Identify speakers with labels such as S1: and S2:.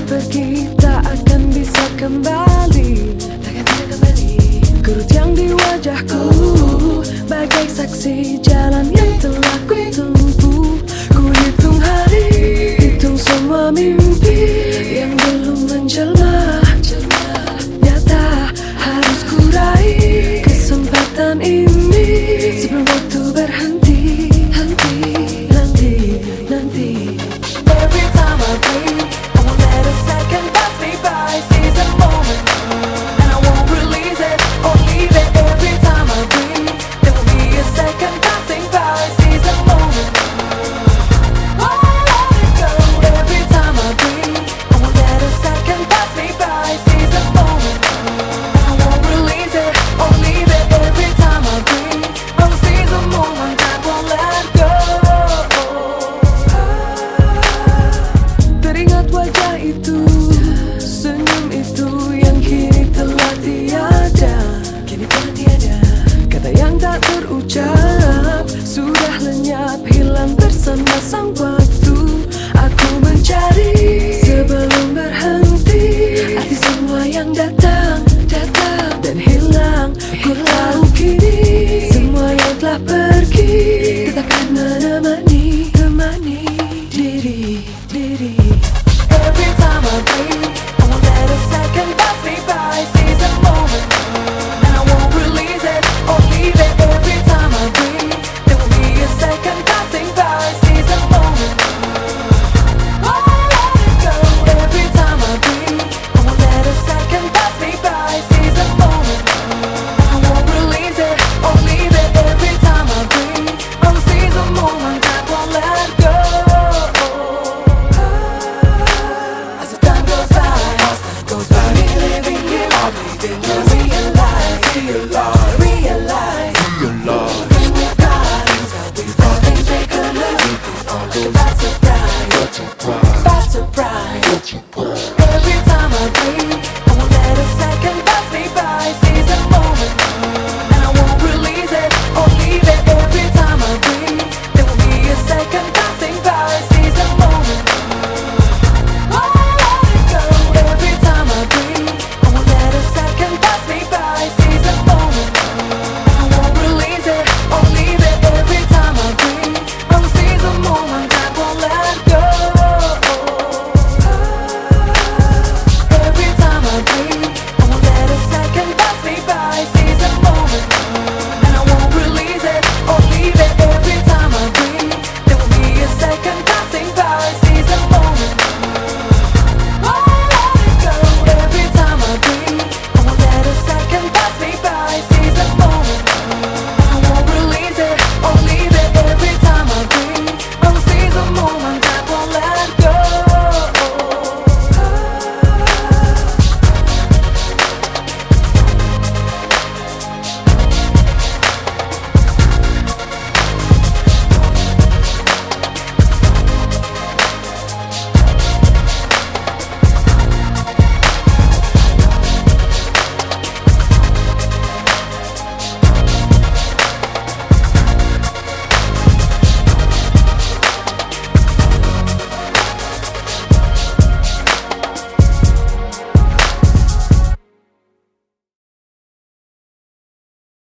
S1: pergi tak akan bisa kembali. Kerut yang di wajahku bagai saksi jalan yang telah ku tempuh. Ku hitung hari, hitung semua mimpi yang belum menjelma. Nyata harus ku raih kesempatan ini sebelum waktu berhenti. Nanti every time I breathe, I won't let a second pass me by. Seize the moment and I won't release it or leave it. Every time I breathe, there will be a second passing by. Seize the moment, won't let it go. Every time I breathe, I won't let a second pass me by. Seize the moment and I won't release it or leave it. Every time I breathe, I'll seize the moment and won't let go. Teringat wajah itu, senyum itu yang kini telah tiada. Kata yang tak terucap sudah lenyap, hilang bersama sang waktu. Aku mencari sebelum berhenti arti semua yang datang dan hilang. Ku tahu kini semua yang telah pergi tetapkan menemani diri. Every time I breathe, I won't let a second pass me by. Seize the moment and I won't release it or leave it. Every time I breathe, there will be a second passing by. Seize the moment, won't let it go. Every time I breathe, I won't let a second pass me by. Seize the moment and I won't release it or leave it. Every time I breathe, I'll seize the moment and won't let go. Realize when we've got things that we thought things we could lose.